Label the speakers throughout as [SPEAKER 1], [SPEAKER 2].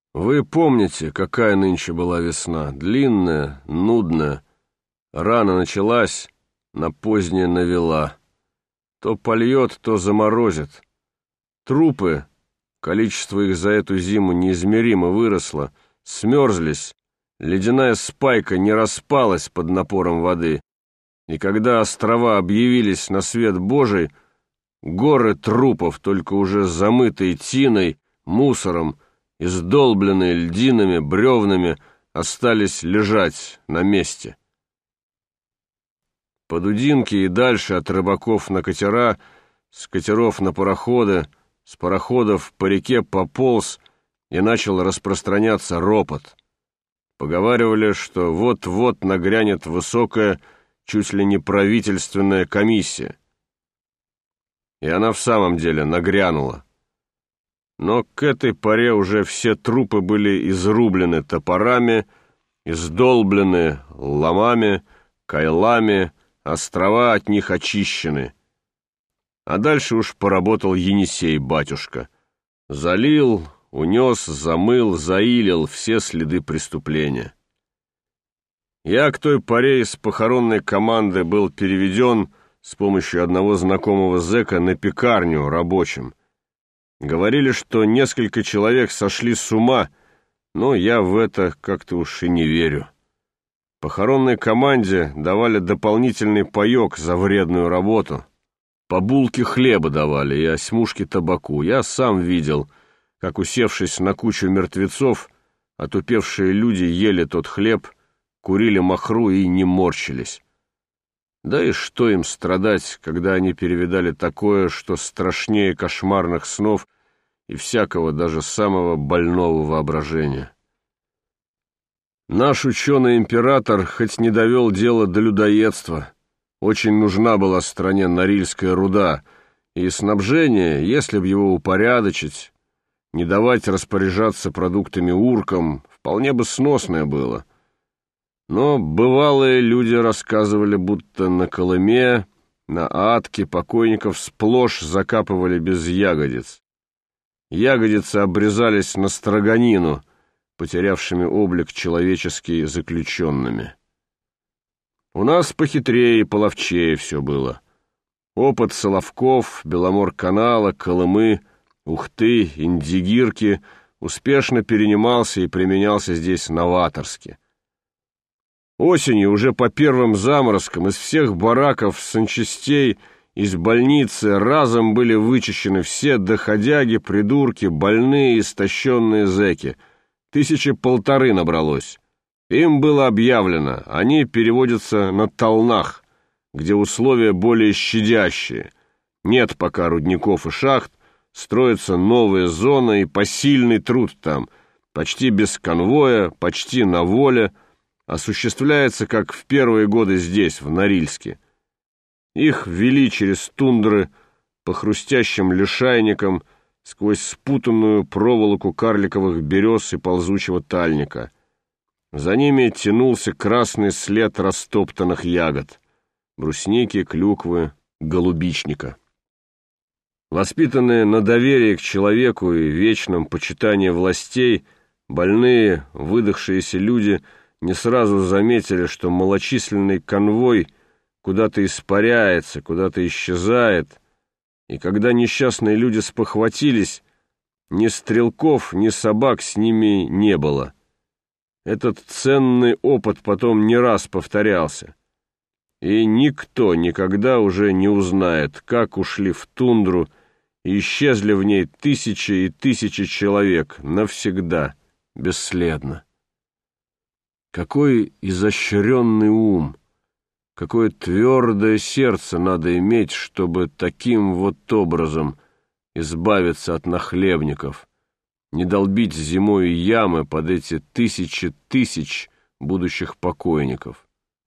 [SPEAKER 1] Вы помните, какая нынче была весна? Длинная, нудная. Рано началась, на позднее навела. То польет, то заморозит. Трупы, количество их за эту зиму неизмеримо выросло, смерзлись, ледяная спайка не распалась под напором воды. И когда острова объявились на свет Божий, горы трупов, только уже замытые тиной, мусором, издолбленные льдинами, бревнами, остались лежать на месте. По Дудинке и дальше от рыбаков на катера, с катеров на пароходы, с пароходов по реке пополз и начал распространяться ропот. Поговаривали, что вот-вот нагрянет высокая, чуть ли не правительственная комиссия. И она в самом деле нагрянула. Но к этой поре уже все трупы были изрублены топорами, издолблены ломами, кайлами, острова от них очищены. А дальше уж поработал Енисей-батюшка. Залил, унес, замыл, заилил все следы преступления. Я к той поре из похоронной команды был переведен с помощью одного знакомого зэка на пекарню рабочим. Говорили, что несколько человек сошли с ума, но я в это как-то уж и не верю. Похоронной команде давали дополнительный паёк за вредную работу. По булке хлеба давали и осьмушки табаку. Я сам видел, как, усевшись на кучу мертвецов, отупевшие люди ели тот хлеб, курили махру и не морщились. Да и что им страдать, когда они перевидали такое, что страшнее кошмарных снов и всякого, даже самого больного воображения. Наш ученый-император хоть не довел дело до людоедства, очень нужна была стране Норильская руда, и снабжение, если б его упорядочить, не давать распоряжаться продуктами уркам, вполне бы сносное было. Но бывалые люди рассказывали, будто на Колыме, на Атке покойников сплошь закапывали без ягодиц. Ягодицы обрезались на строганину, потерявшими облик человеческий заключенными. У нас похитрее и половчее все было. Опыт Соловков, Беломор-канала, Колымы, Ухты, Индигирки успешно перенимался и применялся здесь новаторски. Осенью уже по первым заморозкам из всех бараков, санчастей, из больницы разом были вычищены все доходяги, придурки, больные, истощенные зэки. 1,5 набралось. Им было объявлено, они переводятся на Толнах, где условия более щадящие. Нет пока рудников и шахт, строится новая зона и посильный труд там, почти без конвоя, почти на воле, осуществляется, как в первые годы здесь, в Норильске. Их вели через тундры по хрустящим лишайникам, сквозь спутанную проволоку карликовых берез и ползучего тальника. За ними тянулся красный след растоптанных ягод — брусники, клюквы, голубичника. Воспитанные на доверии к человеку и вечном почитании властей, больные, выдохшиеся люди не сразу заметили, что малочисленный конвой куда-то испаряется, куда-то исчезает, и когда несчастные люди спохватились, ни стрелков, ни собак с ними не было. Этот ценный опыт потом не раз повторялся, и никто никогда уже не узнает, как ушли в тундру и исчезли в ней тысячи и тысячи человек навсегда, бесследно. Какой изощренный ум, какое твердое сердце надо иметь, чтобы таким вот образом избавиться от нахлебников, не долбить зимой ямы под эти тысячи тысяч будущих покойников.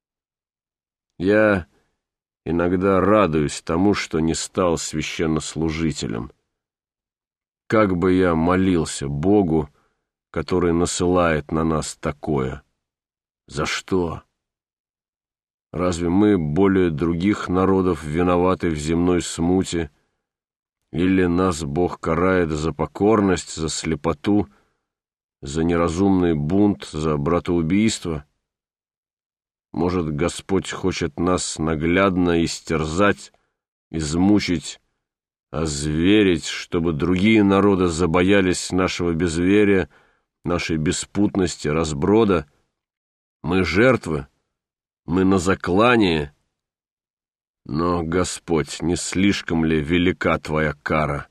[SPEAKER 1] Я иногда радуюсь тому, что не стал священнослужителем. Как бы я молился Богу, который насылает на нас такое. За что? Разве мы более других народов виноваты в земной смуте? Или нас Бог карает за покорность, за слепоту, За неразумный бунт, за братоубийство? Может, Господь хочет нас наглядно истерзать, измучить, озверить, чтобы другие народы забоялись нашего безверия, нашей беспутности, разброда? Мы жертвы, мы на заклании. Но, Господь, не слишком ли велика Твоя кара?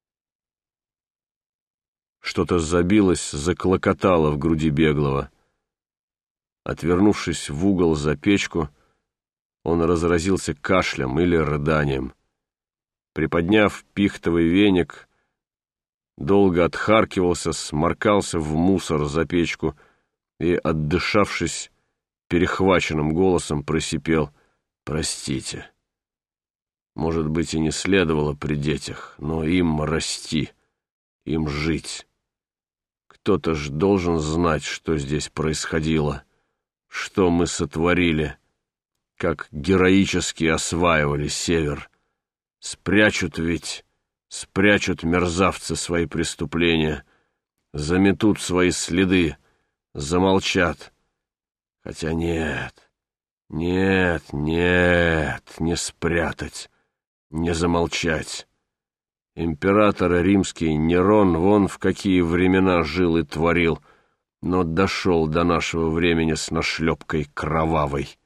[SPEAKER 1] Что-то забилось, заклокотало в груди Беглова. Отвернувшись в угол за печку, он разразился кашлем или рыданием. Приподняв пихтовый веник, долго отхаркивался, сморкался в мусор за печку и, отдышавшись, перехваченным голосом просипел: «Простите. Может быть, и не следовало при детях, но им расти, им жить. Кто-то ж должен знать, что здесь происходило, что мы сотворили, как героически осваивали север. Спрячут мерзавцы свои преступления, заметут свои следы, замолчат. Хотя нет, не спрятать, не замолчать. Император римский Нерон вон в какие времена жил и творил, но дошел до нашего времени с нашлепкой кровавой.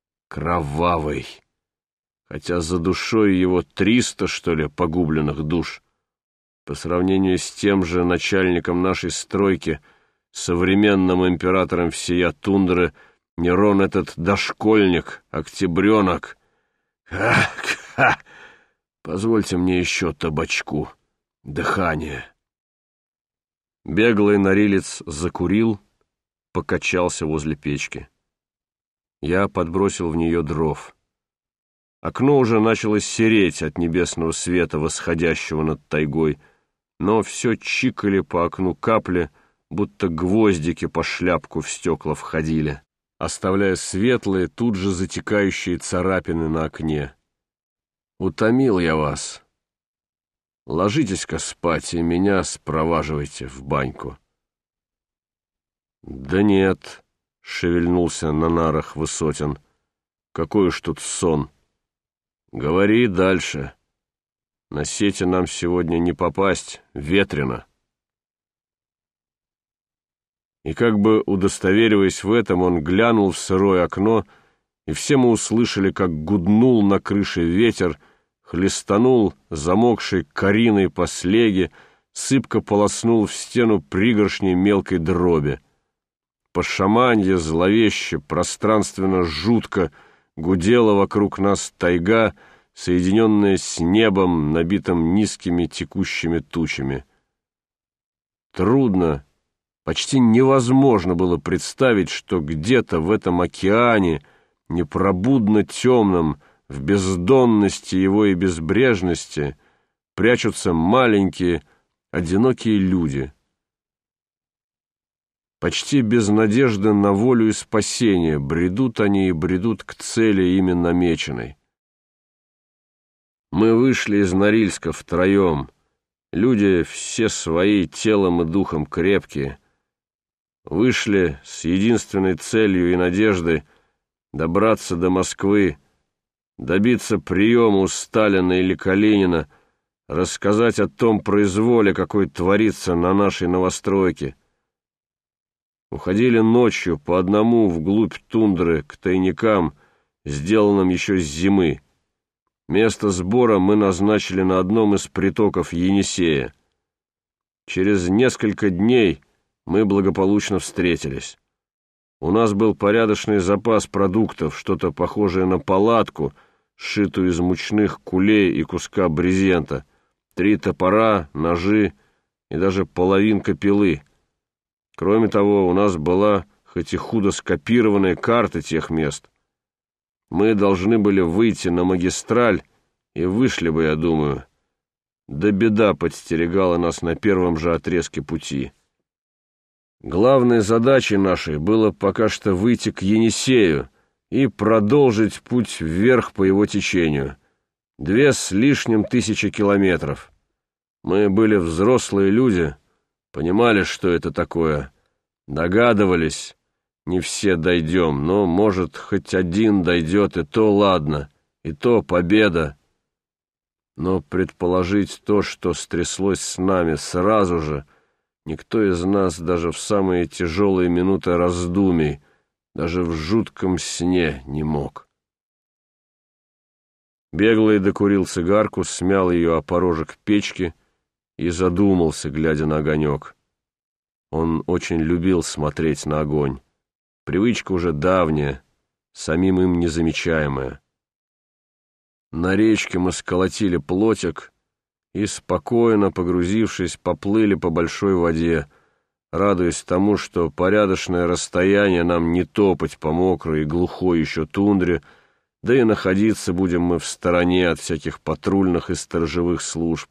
[SPEAKER 1] Хотя за душой его 300, что ли, погубленных душ. По сравнению с тем же начальником нашей стройки, современным императором всея тундры, Нерон этот дошкольник, октябренок. Ха! Позвольте мне еще табачку, дыхание». Беглый норилец закурил, покачался возле печки. Я подбросил в нее дров. Окно уже начало сереть от небесного света, восходящего над тайгой, но все чикали по окну капли, будто гвоздики по шляпку в стекла входили, оставляя светлые, тут же затекающие царапины на окне. «Утомил я вас. Ложитесь-ка спать и меня спроваживайте в баньку». «Да нет», — шевельнулся на нарах Высотин, — «какой уж тут сон. Говори дальше. На сети нам сегодня не попасть, ветрено». И как бы удостовериваясь в этом, он глянул в сырое окно, и все мы услышали, как гуднул на крыше ветер, хлестанул замокшей кориной по слеге, сыпко полоснул в стену пригоршней мелкой дроби. По шаманье зловеще, пространственно жутко гудела вокруг нас тайга, соединенная с небом, набитым низкими текущими тучами. Трудно, почти невозможно было представить, что где-то в этом океане, непробудно темном, в бездонности его и безбрежности, прячутся маленькие, одинокие люди. Почти без надежды на волю и спасение бредут они и бредут к цели ими намеченной. Мы вышли из Норильска втроем, люди все свои, телом и духом крепкие. Вышли с единственной целью и надеждой добраться до Москвы, добиться приема у Сталина или Калинина, рассказать о том произволе, какой творится на нашей новостройке. Уходили ночью по одному вглубь тундры к тайникам, сделанным еще с зимы. Место сбора мы назначили на одном из притоков Енисея. Через несколько дней мы благополучно встретились. У нас был порядочный запас продуктов, что-то похожее на палатку, сшитую из мучных кулей и куска брезента, 3 топора, ножи и даже половинка пилы. Кроме того, у нас была, хоть и худо скопированная, карта тех мест. Мы должны были выйти на магистраль, и вышли бы, я думаю. Да беда подстерегала нас на первом же отрезке пути. Главной задачей нашей было пока что выйти к Енисею и продолжить путь вверх по его течению. 2 с лишним тысячи километров. Мы были взрослые люди, Понимали, что это такое, догадывались, не все дойдем, но, может, хоть один дойдет, и то ладно, и то победа. Но предположить то, что стряслось с нами сразу же, никто из нас даже в самые тяжелые минуты раздумий, даже в жутком сне не мог. Беглый докурил цигарку, смял ее о порожек печки и задумался, глядя на огонек. Он очень любил смотреть на огонь. Привычка уже давняя, самим им незамечаемая. На речке мы сколотили плотик и, спокойно погрузившись, поплыли по большой воде, радуясь тому, что порядочное расстояние нам не топать по мокрой и глухой еще тундре, да и находиться будем мы в стороне от всяких патрульных и сторожевых служб.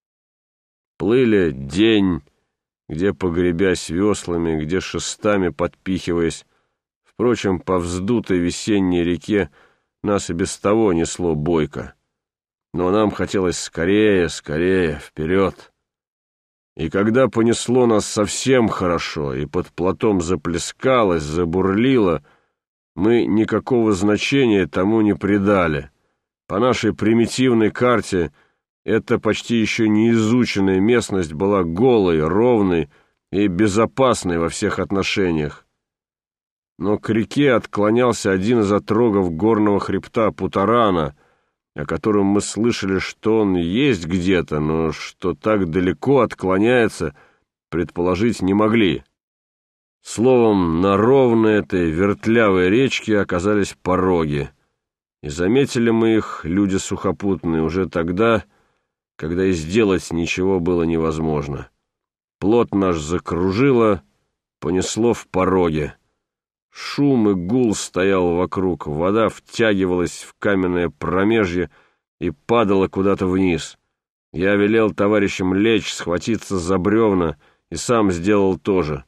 [SPEAKER 1] Плыли день, где погребясь веслами, где шестами подпихиваясь. Впрочем, по вздутой весенней реке нас и без того несло бойко. Но нам хотелось скорее, скорее, вперед. И когда понесло нас совсем хорошо, и под плотом заплескалось, забурлило, мы никакого значения тому не придали. По нашей примитивной карте эта почти еще не изученная местность была голой, ровной и безопасной во всех отношениях. Но к реке отклонялся один из отрогов горного хребта Путарана, о котором мы слышали, что он есть где-то, но что так далеко отклоняется, предположить не могли. Словом, на ровной этой вертлявой речке оказались пороги, и заметили мы их, люди сухопутные, уже тогда, когда и сделать ничего было невозможно. Плот наш закружило, понесло в пороги. Шум и гул стоял вокруг, вода втягивалась в каменное промежье и падала куда-то вниз. Я велел товарищам лечь, схватиться за бревна, и сам сделал то же.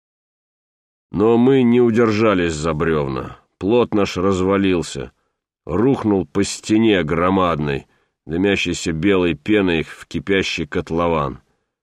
[SPEAKER 1] Но мы не удержались за бревна. Плот наш развалился, рухнул по стене громадной, дымящейся белой пеной в кипящий котлован.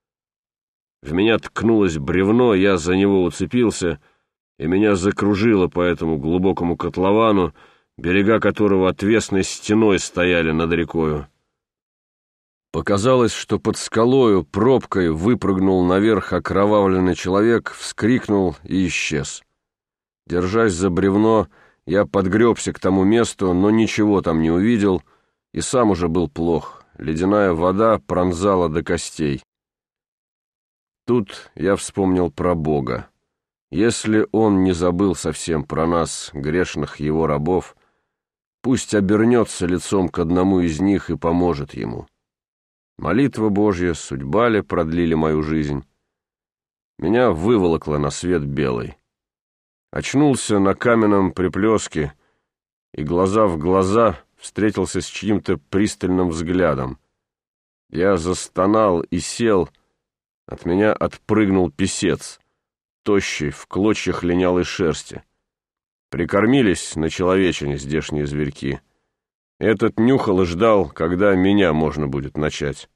[SPEAKER 1] В меня ткнулось бревно, я за него уцепился, и меня закружило по этому глубокому котловану, берега которого отвесной стеной стояли над рекою. Показалось, что под скалою пробкой выпрыгнул наверх окровавленный человек, вскрикнул и исчез. Держась за бревно, я подгребся к тому месту, но ничего там не увидел, и сам уже был плох. Ледяная вода пронзала до костей. Тут я вспомнил про Бога. Если Он не забыл совсем про нас, грешных Его рабов, пусть обернется лицом к одному из них и поможет ему. Молитва Божья, судьба ли продлили мою жизнь. Меня выволокло на свет белый. Очнулся на каменном приплеске и глаза в глаза встретился с чьим-то пристальным взглядом. Я застонал и сел, от меня отпрыгнул писец, тощий, в клочьях линялой шерсти. Прикормились на человечине здешние зверьки. Этот нюхал и ждал, когда меня можно будет начать.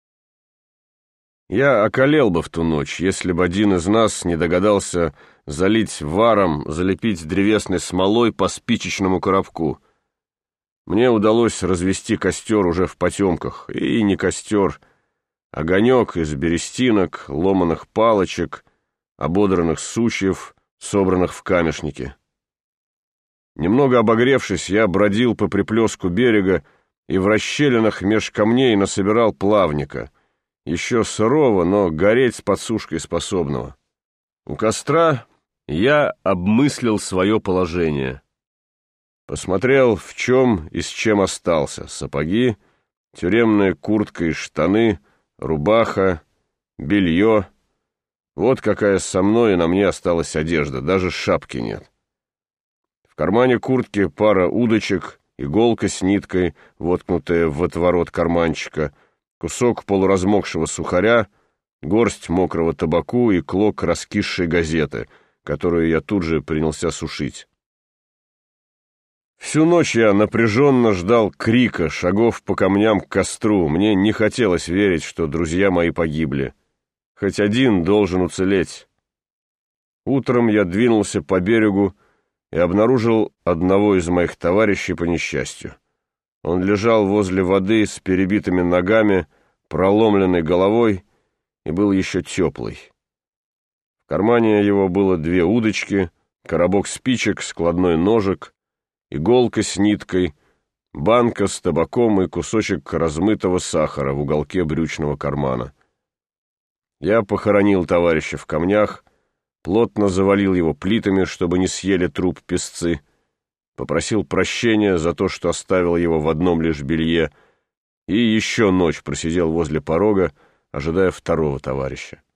[SPEAKER 1] Я околел бы в ту ночь, если бы один из нас не догадался залить варом, залепить древесной смолой по спичечному коробку. Мне удалось развести костер уже в потемках, и не костер, огонек из берестинок, ломаных палочек, ободранных сучьев, собранных в камешнике. Немного обогревшись, я бродил по приплеску берега и в расщелинах меж камней насобирал плавника, еще сырого, но гореть с подсушкой способного. У костра я обмыслил свое положение. Посмотрел, в чем и с чем остался: сапоги, тюремная куртка и штаны, рубаха, белье. Вот какая со мной и на мне осталась одежда, даже шапки нет. В кармане куртки пара удочек, иголка с ниткой, воткнутая в отворот карманчика, кусок полуразмокшего сухаря, горсть мокрого табаку и клок раскисшей газеты, которую я тут же принялся сушить. Всю ночь я напряженно ждал крика, шагов по камням к костру. Мне не хотелось верить, что друзья мои погибли. Хоть один должен уцелеть. Утром я двинулся по берегу и обнаружил одного из моих товарищей по несчастью. Он лежал возле воды с перебитыми ногами, проломленной головой и был еще теплый. В кармане его было 2 удочки, коробок спичек, складной ножик, иголка с ниткой, банка с табаком и кусочек размытого сахара в уголке брючного кармана. Я похоронил товарища в камнях, плотно завалил его плитами, чтобы не съели труп песцы, попросил прощения за то, что оставил его в одном лишь белье, и еще ночь просидел возле порога, ожидая второго товарища.